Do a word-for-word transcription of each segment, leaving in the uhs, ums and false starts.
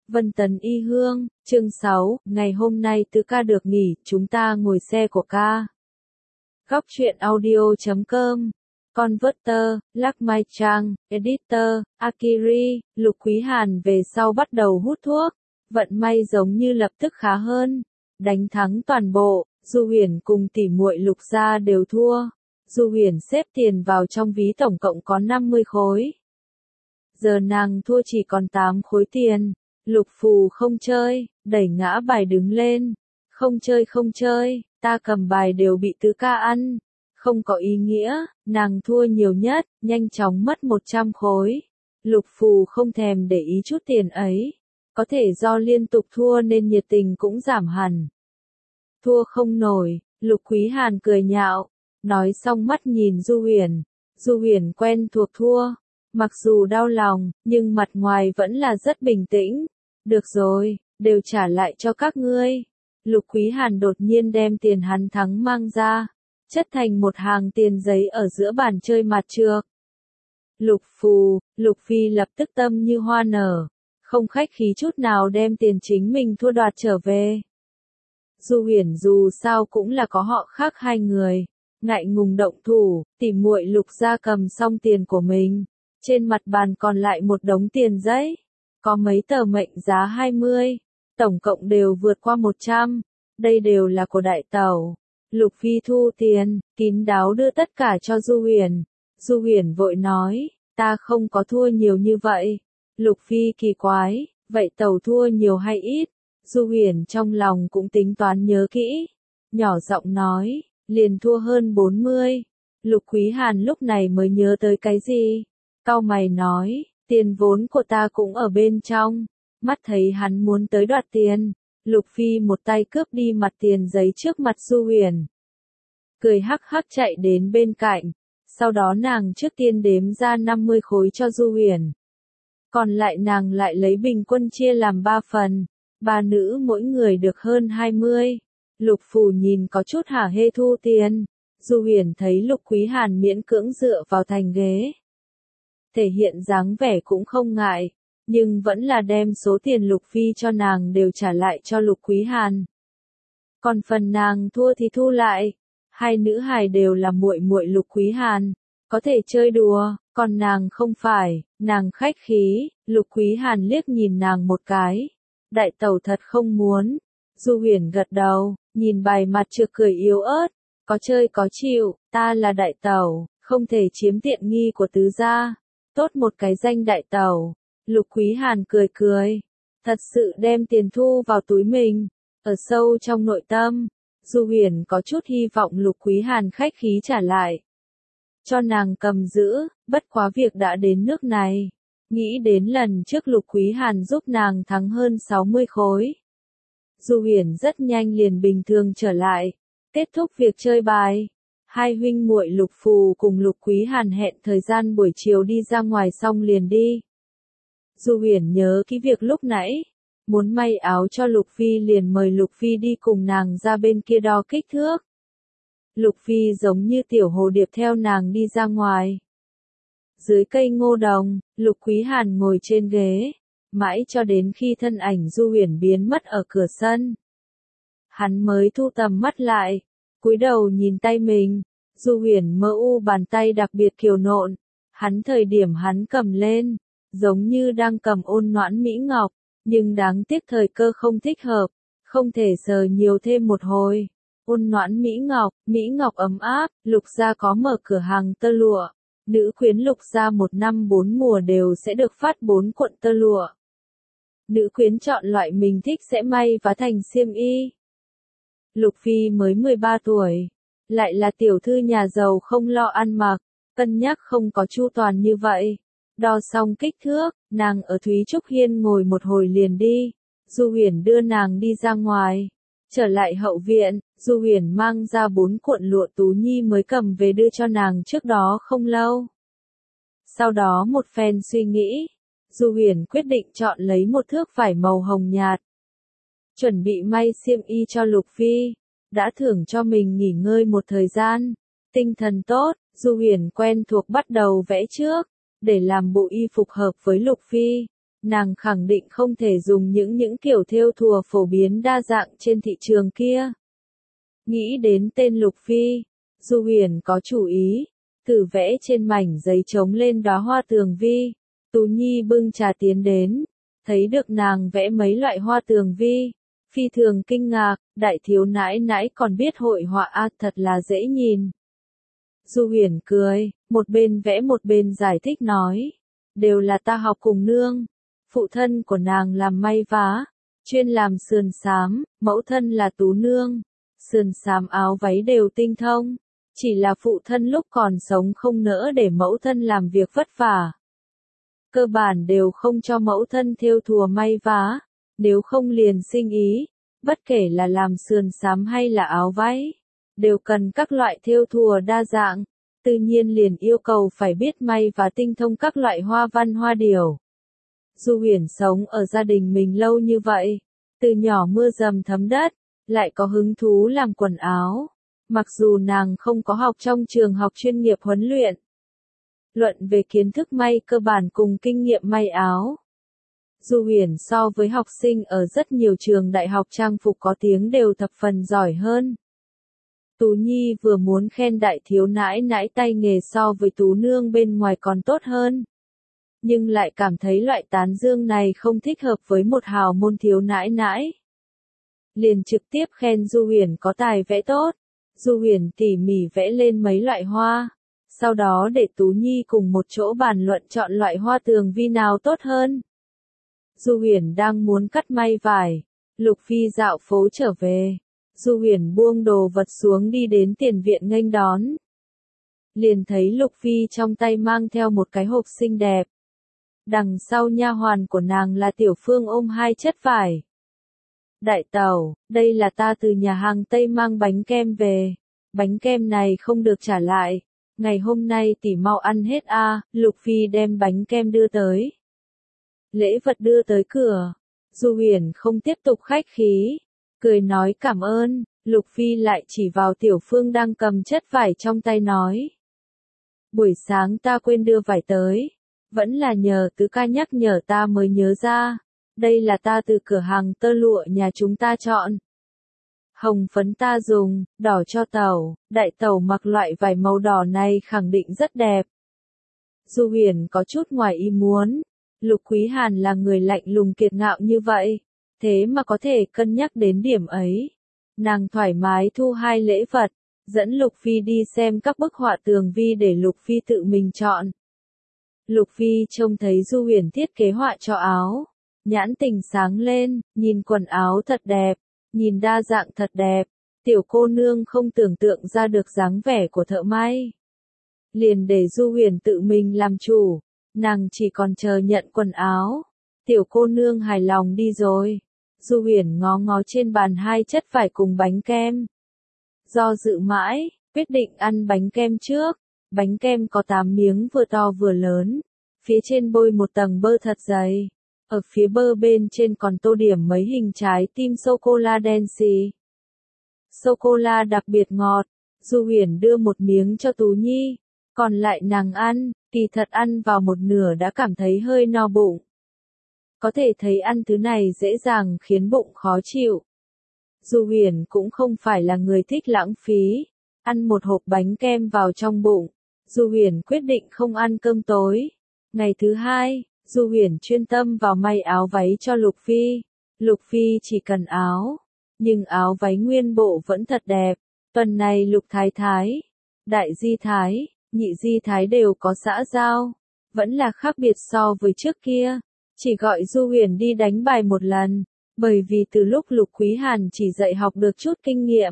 Vân Tấn Y Hương, chương sáu, ngày hôm nay Tứ ca được nghỉ, chúng ta ngồi xe của ca. Góc truyện audio chấm com, Converter, Lắc Mai Trang, Editor, Akiri, Lục Quý Hàn về sau bắt đầu hút thuốc, vận may giống như lập tức khá hơn, đánh thắng toàn bộ, Du Huyền cùng tỷ muội Lục gia đều thua. Du Huyền xếp tiền vào trong ví tổng cộng có năm mươi khối. Giờ nàng thua chỉ còn tám khối tiền. Lục Phù không chơi, đẩy ngã bài đứng lên. Không chơi không chơi, ta cầm bài đều bị Tứ ca ăn. Không có ý nghĩa, nàng thua nhiều nhất, nhanh chóng mất một trăm khối. Lục Phù không thèm để ý chút tiền ấy. Có thể do liên tục thua nên nhiệt tình cũng giảm hẳn. Thua không nổi, Lục Quý Hàn cười nhạo. Nói xong mắt nhìn Du Huyền. Du Huyền quen thuộc thua. Mặc dù đau lòng, nhưng mặt ngoài vẫn là rất bình tĩnh. Được rồi, đều trả lại cho các ngươi. Lục Quý Hàn đột nhiên đem tiền hắn thắng mang ra, chất thành một hàng tiền giấy ở giữa bàn chơi mặt trược. Lục Phù, Lục Phi lập tức tâm như hoa nở, không khách khí chút nào đem tiền chính mình thua đoạt trở về. Du Huyền dù sao cũng là có họ khác hai người, ngại ngùng động thủ, tỷ muội Lục gia cầm xong tiền của mình. Trên mặt bàn còn lại một đống tiền giấy. Có mấy tờ mệnh giá hai mươi, tổng cộng đều vượt qua một trăm, đây đều là của đại tẩu. Lục Phi thu tiền, kín đáo đưa tất cả cho Du Huyền. Du Huyền vội nói, ta không có thua nhiều như vậy. Lục Phi kỳ quái, vậy tẩu thua nhiều hay ít? Du Huyền trong lòng cũng tính toán nhớ kỹ, nhỏ giọng nói, liền thua hơn bốn mươi. Lục Quý Hàn lúc này mới nhớ tới cái gì? Cau mày nói, tiền vốn của ta cũng ở bên trong. Mắt thấy hắn muốn tới đoạt tiền, Lục Phi một tay cướp đi mặt tiền giấy trước mặt Du Huyền. Cười hắc hắc chạy đến bên cạnh, sau đó nàng trước tiên đếm ra năm mươi khối cho Du Huyền. Còn lại nàng lại lấy bình quân chia làm ba phần, ba nữ mỗi người được hơn hai mươi. Lục Phù nhìn có chút hả hê thu tiền. Du Huyền thấy Lục Quý Hàn miễn cưỡng dựa vào thành ghế, thể hiện dáng vẻ cũng không ngại, nhưng vẫn là đem số tiền Lục Phi cho nàng đều trả lại cho Lục Quý Hàn. Còn phần nàng thua thì thu lại. Hai nữ hài đều là muội muội Lục Quý Hàn, có thể chơi đùa, còn nàng không phải, nàng khách khí. Lục Quý Hàn liếc nhìn nàng một cái. Đại tẩu thật không muốn. Du Huyền gật đầu, nhìn bài mặt trược cười yếu ớt, có chơi có chịu, ta là đại tẩu, không thể chiếm tiện nghi của tứ gia. Tốt một cái danh đại tẩu. Lục Quý Hàn cười cười, thật sự đem tiền thu vào túi mình. Ở sâu trong nội tâm, Du Huyền có chút hy vọng Lục Quý Hàn khách khí trả lại cho nàng cầm giữ, bất quá việc đã đến nước này. Nghĩ đến lần trước Lục Quý Hàn giúp nàng thắng hơn sáu mươi khối, Du Huyền rất nhanh liền bình thường trở lại. Kết thúc việc chơi bài, hai huynh muội Lục Phù cùng Lục Quý Hàn hẹn thời gian buổi chiều đi ra ngoài xong liền đi. Du Huyền nhớ kỹ việc lúc nãy, muốn may áo cho Lục Phi liền mời Lục Phi đi cùng nàng ra bên kia đo kích thước. Lục Phi giống như tiểu hồ điệp theo nàng đi ra ngoài. Dưới cây ngô đồng, Lục Quý Hàn ngồi trên ghế, mãi cho đến khi thân ảnh Du Huyền biến mất ở cửa sân. Hắn mới thu tầm mắt lại, cúi đầu nhìn tay mình. Du Huyền mơ u bàn tay đặc biệt kiều nộn. Hắn thời điểm hắn cầm lên, giống như đang cầm ôn noãn mỹ ngọc, nhưng đáng tiếc thời cơ không thích hợp, không thể sờ nhiều thêm một hồi. Ôn noãn mỹ ngọc, mỹ ngọc ấm áp. Lục gia có mở cửa hàng tơ lụa. Nữ quyến Lục gia một năm bốn mùa đều sẽ được phát bốn cuộn tơ lụa. Nữ quyến chọn loại mình thích sẽ may vá thành xiêm y. Lục Phi mới mười ba tuổi, lại là tiểu thư nhà giàu không lo ăn mặc, cân nhắc không có chu toàn như vậy. Đo xong kích thước, nàng ở Thúy Trúc Hiên ngồi một hồi liền đi. Du Huyền đưa nàng đi ra ngoài. Trở lại hậu viện, Du Huyền mang ra bốn cuộn lụa Tú Nhi mới cầm về đưa cho nàng trước đó không lâu. Sau đó một phen suy nghĩ, Du Huyền quyết định chọn lấy một thước vải màu hồng nhạt. Chuẩn bị may xiêm y cho Lục Phi, đã thưởng cho mình nghỉ ngơi một thời gian. Tinh thần tốt, Du Huyền quen thuộc bắt đầu vẽ trước, để làm bộ y phục hợp với Lục Phi. nàng khẳng định không thể dùng những những kiểu thêu thùa phổ biến đa dạng trên thị trường kia. Nghĩ đến tên Lục Phi, Du Huyền có chủ ý, thử vẽ trên mảnh giấy trống lên đóa hoa tường vi. Tú Nhi bưng trà tiến đến, thấy được nàng vẽ mấy loại hoa tường vi, phi thường kinh ngạc, đại thiếu nãi nãi còn biết hội họa a, thật là dễ nhìn. Du Huyền cười, một bên vẽ một bên giải thích nói, đều là ta học cùng nương, phụ thân của nàng làm may vá, chuyên làm sườn xám, mẫu thân là Tú nương, sườn xám áo váy đều tinh thông, chỉ là phụ thân lúc còn sống không nỡ để mẫu thân làm việc vất vả. Cơ bản đều không cho mẫu thân thêu thùa may vá, nếu không liền sinh ý, bất kể là làm sườn xám hay là áo váy, đều cần các loại thêu thùa đa dạng, tự nhiên liền yêu cầu phải biết may và tinh thông các loại hoa văn hoa điểu. Du Huyền sống ở gia đình mình lâu như vậy, từ nhỏ mưa dầm thấm đất, lại có hứng thú làm quần áo, mặc dù nàng không có học trong trường học chuyên nghiệp huấn luyện. Luận về kiến thức may cơ bản cùng kinh nghiệm may áo, Du Huyền so với học sinh ở rất nhiều trường đại học trang phục có tiếng đều thập phần giỏi hơn. Tú Nhi vừa muốn khen đại thiếu nãi nãi tay nghề so với Tú nương bên ngoài còn tốt hơn, nhưng lại cảm thấy loại tán dương này không thích hợp với một hào môn thiếu nãi nãi. Liền trực tiếp khen Du Huyền có tài vẽ tốt. Du Huyền tỉ mỉ vẽ lên mấy loại hoa, sau đó để Tú Nhi cùng một chỗ bàn luận chọn loại hoa tường vi nào tốt hơn. Du Huyền đang muốn cắt may vải, Lục Phi dạo phố trở về. Du Huyền buông đồ vật xuống đi đến tiền viện nghênh đón. Liền thấy Lục Phi trong tay mang theo một cái hộp xinh đẹp. Đằng sau nha hoàn của nàng là Tiểu Phương ôm hai chất vải. Đại tẩu, đây là ta từ nhà hàng Tây mang bánh kem về. Bánh kem này không được trả lại. Ngày hôm nay tỷ mau ăn hết a. À, Lục Phi đem bánh kem đưa tới. Lễ vật đưa tới cửa. Du Huyền không tiếp tục khách khí. Cười nói cảm ơn. Lục Phi lại chỉ vào Tiểu Phương đang cầm chất vải trong tay nói. Buổi sáng ta quên đưa vải tới. Vẫn là nhờ tứ ca nhắc nhở ta mới nhớ ra. Đây là ta từ cửa hàng tơ lụa nhà chúng ta chọn. Hồng phấn ta dùng, đỏ cho tẩu, đại tẩu mặc loại vải màu đỏ này khẳng định rất đẹp. Du Huyền có chút ngoài ý muốn, Lục Quý Hàn là người lạnh lùng kiệt ngạo như vậy, thế mà có thể cân nhắc đến điểm ấy. Nàng thoải mái thu hai lễ vật, dẫn Lục Phi đi xem các bức họa tường vi để Lục Phi tự mình chọn. Lục Phi trông thấy Du Huyền thiết kế họa cho áo, nhãn tình sáng lên, nhìn quần áo thật đẹp, nhìn đa dạng thật đẹp, tiểu cô nương không tưởng tượng ra được dáng vẻ của thợ may. Liền để Du Huyền tự mình làm chủ, nàng chỉ còn chờ nhận quần áo, tiểu cô nương hài lòng đi rồi. Du Huyền ngó ngó trên bàn hai chất vải cùng bánh kem. Do dự mãi, quyết định ăn bánh kem trước, bánh kem có tám miếng vừa to vừa lớn, phía trên bôi một tầng bơ thật dày. Ở phía bơ bên trên còn tô điểm mấy hình trái tim sô-cô-la đen xì. Sô-cô-la đặc biệt ngọt, Du Huyền đưa một miếng cho Tú Nhi, còn lại nàng ăn, kỳ thật ăn vào một nửa đã cảm thấy hơi no bụng. Có thể thấy ăn thứ này dễ dàng khiến bụng khó chịu. Du Huyền cũng không phải là người thích lãng phí, ăn một hộp bánh kem vào trong bụng, Du Huyền quyết định không ăn cơm tối. Ngày thứ hai, Du Huyền chuyên tâm vào may áo váy cho Lục Phi. Lục Phi chỉ cần áo, nhưng áo váy nguyên bộ vẫn thật đẹp. Tuần này Lục Thái Thái, Đại Di Thái, Nhị Di Thái đều có xã giao, vẫn là khác biệt so với trước kia. Chỉ gọi Du Huyền đi đánh bài một lần, bởi vì từ lúc Lục Quý Hàn chỉ dạy học được chút kinh nghiệm.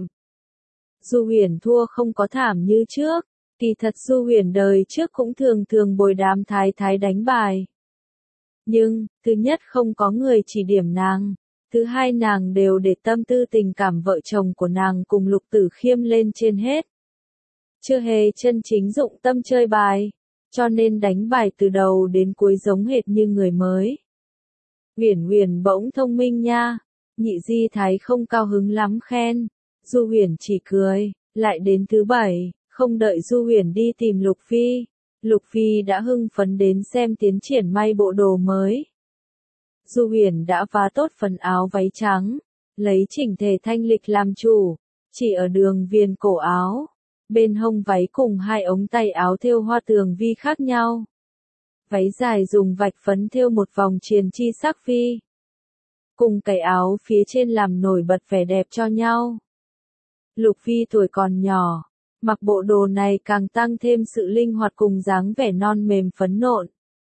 Du Huyền thua không có thảm như trước, kỳ thật Du Huyền đời trước cũng thường thường bồi đám thái thái đánh bài. Nhưng, thứ nhất không có người chỉ điểm nàng, thứ hai nàng đều để tâm tư tình cảm vợ chồng của nàng cùng Lục Tử Khiêm lên trên hết. Chưa hề chân chính dụng tâm chơi bài, cho nên đánh bài từ đầu đến cuối giống hệt như người mới. Huyền Huyền bỗng thông minh nha, Nhị Di Thái không cao hứng lắm khen, Du Huyền chỉ cười. Lại đến thứ bảy, không đợi Du Huyền đi tìm Lục Phi, Lục Phi đã hưng phấn đến xem tiến triển may bộ đồ mới. Du Huyền đã vá tốt phần áo váy trắng, lấy chỉnh thể thanh lịch làm chủ, chỉ ở đường viền cổ áo, bên hông váy cùng hai ống tay áo thêu hoa tường vi khác nhau. Váy dài dùng vạch phấn thêu một vòng triền chi sắc phi, cùng cái áo phía trên làm nổi bật vẻ đẹp cho nhau. Lục Phi tuổi còn nhỏ, mặc bộ đồ này càng tăng thêm sự linh hoạt cùng dáng vẻ non mềm phấn nộn.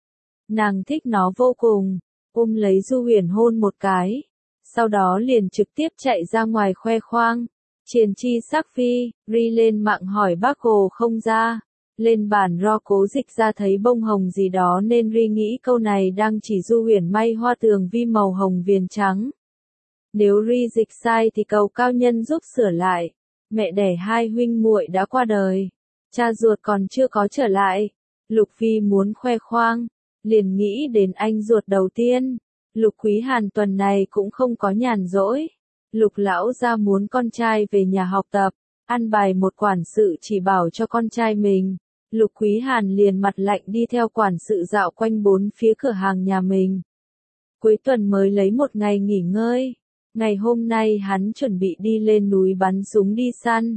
Nàng thích nó vô cùng, ôm lấy Du Huyền hôn một cái, sau đó liền trực tiếp chạy ra ngoài khoe khoang. Triền chi sắc phi, ri lên mạng hỏi bác Hồ không ra, lên bản ro cố dịch ra thấy bông hồng gì đó nên ri nghĩ câu này đang chỉ Du Huyền may hoa tường vi màu hồng viền trắng. Nếu ri dịch sai thì cầu cao nhân giúp sửa lại. Mẹ đẻ hai huynh muội đã qua đời, cha ruột còn chưa có trở lại. Lục Phi muốn khoe khoang, liền nghĩ đến anh ruột đầu tiên. Lục Quý Hàn tuần này cũng không có nhàn rỗi. Lục lão gia muốn con trai về nhà học tập, ăn bài một quản sự chỉ bảo cho con trai mình. Lục Quý Hàn liền mặt lạnh đi theo quản sự dạo quanh bốn phía cửa hàng nhà mình. Cuối tuần mới lấy một ngày nghỉ ngơi. Ngày hôm nay hắn chuẩn bị đi lên núi bắn súng đi săn.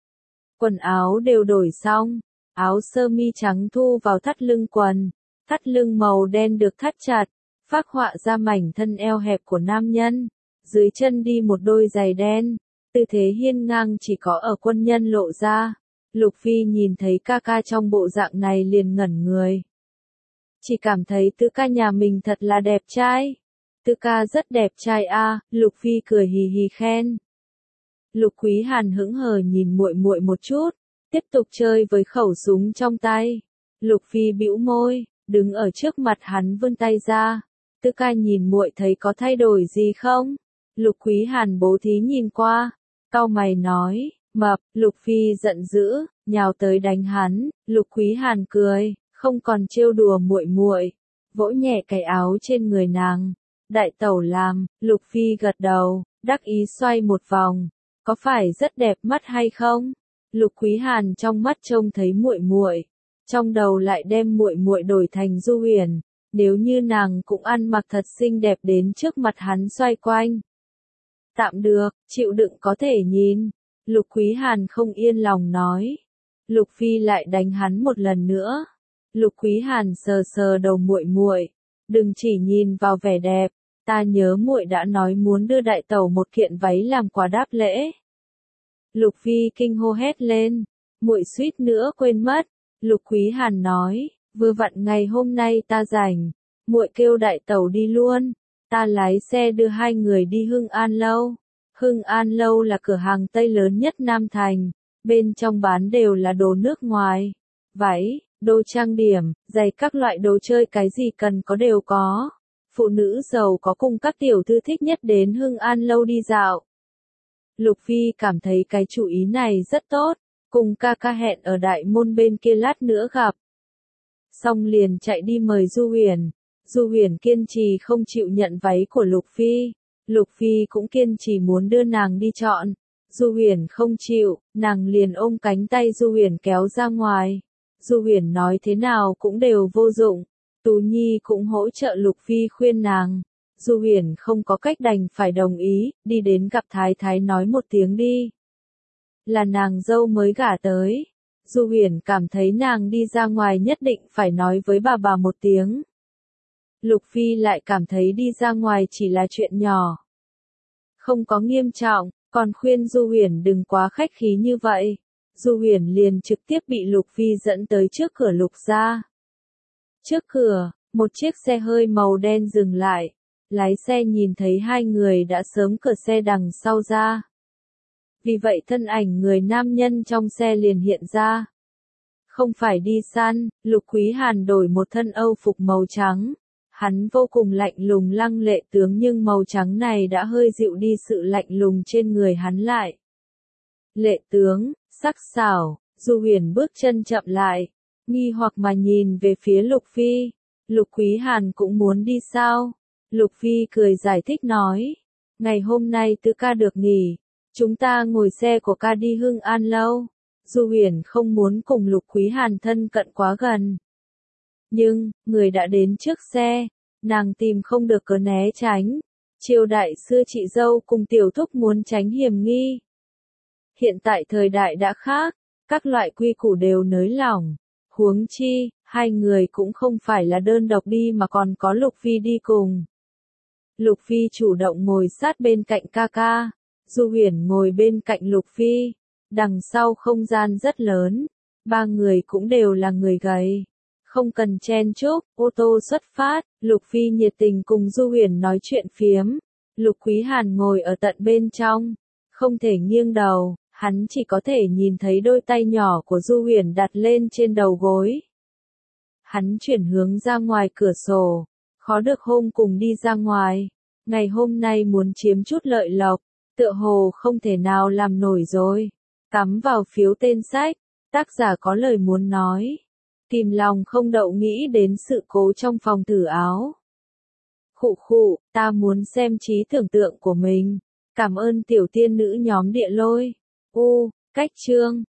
Quần áo đều đổi xong, áo sơ mi trắng thu vào thắt lưng quần, thắt lưng màu đen được thắt chặt, phác họa ra mảnh thân eo hẹp của nam nhân. Dưới chân đi một đôi giày đen, tư thế hiên ngang chỉ có ở quân nhân lộ ra. Lục Phi nhìn thấy ca ca trong bộ dạng này liền ngẩn người. Chỉ cảm thấy Tư ca nhà mình thật là đẹp trai. Tư ca rất đẹp trai a, à, Lục Phi cười hì hì khen. Lục Quý Hàn hững hờ nhìn muội muội một chút, tiếp tục chơi với khẩu súng trong tay. Lục Phi bĩu môi, đứng ở trước mặt hắn vươn tay ra. Tư ca nhìn muội thấy có thay đổi gì không? Lục Quý Hàn bố thí nhìn qua, cau mày nói, mập. Lục Phi giận dữ, nhào tới đánh hắn. Lục Quý Hàn cười, không còn trêu đùa muội muội, vỗ nhẹ cái áo trên người nàng. Đại tẩu làm. Lục Phi gật đầu, đắc ý xoay một vòng, có phải rất đẹp mắt hay không? Lục Quý Hàn trong mắt trông thấy muội muội, trong đầu lại đem muội muội đổi thành Du Huyền, nếu như nàng cũng ăn mặc thật xinh đẹp đến trước mặt hắn xoay quanh. Tạm được, chịu đựng có thể nhìn. Lục Quý Hàn không yên lòng nói. Lục Phi lại đánh hắn một lần nữa. Lục Quý Hàn sờ sờ đầu muội muội, đừng chỉ nhìn vào vẻ đẹp, ta nhớ muội đã nói muốn đưa đại tẩu một kiện váy làm quà đáp lễ. Lục Phi kinh hô hét lên, muội suýt nữa quên mất. Lục Quý Hàn nói, vừa vặn ngày hôm nay ta rảnh, muội kêu đại tẩu đi luôn, ta lái xe đưa hai người đi Hưng An Lâu. Hưng An Lâu là cửa hàng Tây lớn nhất Nam Thành, bên trong bán đều là đồ nước ngoài, váy, đồ trang điểm, giày các loại đồ chơi cái gì cần có đều có. Phụ nữ giàu có cùng các tiểu thư thích nhất đến Hưng An Lâu đi dạo. Lục Phi cảm thấy cái chủ ý này rất tốt, cùng ca ca hẹn ở đại môn bên kia lát nữa gặp. Xong liền chạy đi mời Du Huyền. Du Huyền kiên trì không chịu nhận váy của Lục Phi. Lục Phi cũng kiên trì muốn đưa nàng đi chọn. Du Huyền không chịu, nàng liền ôm cánh tay Du Huyền kéo ra ngoài. Du Huyền nói thế nào cũng đều vô dụng. Tú Nhi cũng hỗ trợ Lục Phi khuyên nàng. Du Huyền không có cách đành phải đồng ý, đi đến gặp Thái Thái nói một tiếng đi. Là nàng dâu mới gả tới. Du Huyền cảm thấy nàng đi ra ngoài nhất định phải nói với bà bà một tiếng. Lục Phi lại cảm thấy đi ra ngoài chỉ là chuyện nhỏ, không có nghiêm trọng, còn khuyên Du Huyền đừng quá khách khí như vậy. Du Huyền liền trực tiếp bị Lục Phi dẫn tới trước cửa Lục gia. Trước cửa, một chiếc xe hơi màu đen dừng lại. Lái xe nhìn thấy hai người đã sớm cửa xe đằng sau ra. Vì vậy thân ảnh người nam nhân trong xe liền hiện ra. Không phải đi săn, Lục Quý Hàn đổi một thân âu phục màu trắng. Hắn vô cùng lạnh lùng lăng lệ tướng nhưng màu trắng này đã hơi dịu đi sự lạnh lùng trên người hắn lại. Lệ tướng, sắc sảo. Du Huyền bước chân chậm lại, nghi hoặc mà nhìn về phía Lục Phi. Lục Quý Hàn cũng muốn đi sao? Lục Phi cười giải thích nói, ngày hôm nay Tư ca được nghỉ, chúng ta ngồi xe của ca đi Hưng An Lâu. Du Huyền không muốn cùng Lục Quý Hàn thân cận quá gần. Nhưng, người đã đến trước xe, Nàng tìm không được cớ né tránh. Triều đại xưa chị dâu cùng tiểu thúc muốn tránh hiểm nghi. Hiện tại thời đại đã khác, các loại quy củ đều nới lỏng. Huống chi, hai người cũng không phải là đơn độc đi mà còn có Lục Phi đi cùng. Lục Phi chủ động ngồi sát bên cạnh ca ca, Du Huyền ngồi bên cạnh Lục Phi, đằng sau không gian rất lớn, ba người cũng đều là người gầy. Không cần chen chúc, ô tô xuất phát, Lục Phi nhiệt tình cùng Du Huyền nói chuyện phiếm. Lục Quý Hàn ngồi ở tận bên trong, không thể nghiêng đầu, hắn chỉ có thể nhìn thấy đôi tay nhỏ của Du Huyền đặt lên trên đầu gối. Hắn chuyển hướng ra ngoài cửa sổ, khó được hôm cùng đi ra ngoài. Ngày hôm nay muốn chiếm chút lợi lộc, tựa hồ không thể nào làm nổi rồi. Cắm vào phiếu tên sách, tác giả có lời muốn nói. Kìm lòng không đậu nghĩ đến sự cố trong phòng thử áo. Khụ khụ, ta muốn xem trí tưởng tượng của mình. Cảm ơn tiểu tiên nữ nhóm địa lôi. U, cách chương.